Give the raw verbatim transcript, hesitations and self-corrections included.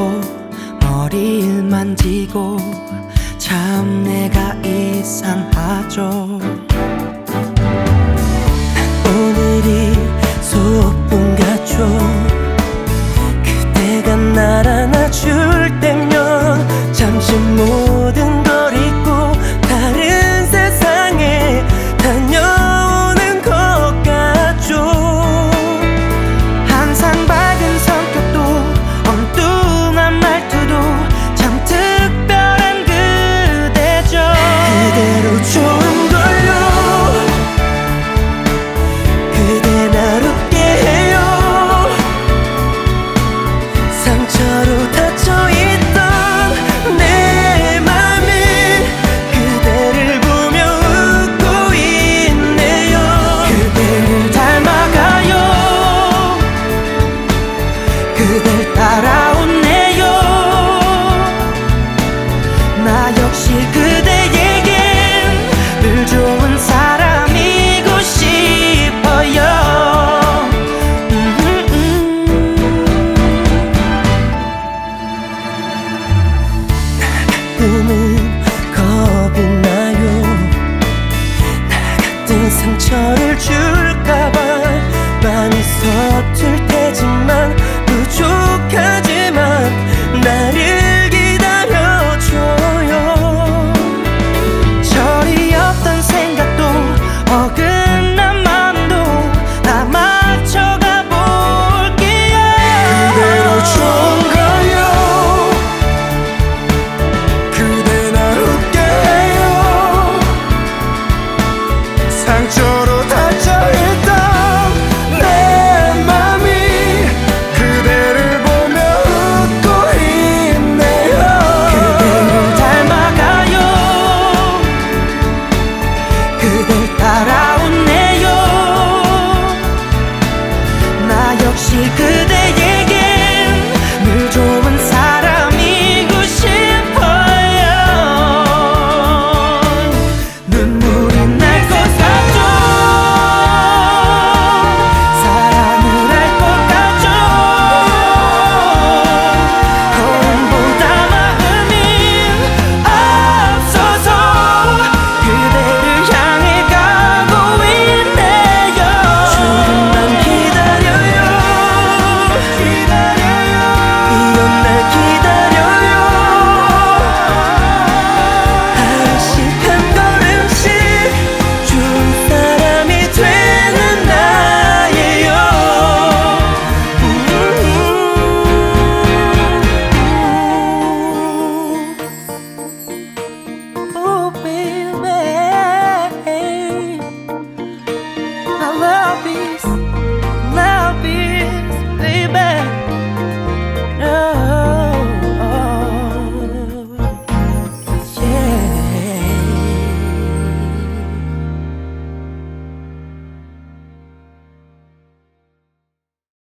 묻고 머리를 만지고 참 내가 이상하죠. 오늘이 소풍 같죠. 그대가 날 안아줄 때면 잠시 모든 걸 잊고 다른 세상에 다녀오는 것 같죠. 항상 밝은 성격도 엉뚱한 말투도 참 특별한 그대죠. 그대로 좋은 걸요. 그대 날 웃게 해요. 상처로 닫혀있던 내 맘이 그대를 보며 웃고 있네요. 그대를 닮아가요. 그댈 따라오네요. 나 역시 그대에겐 늘 좋은 사람이고 싶어요. 음, 음. 꿈을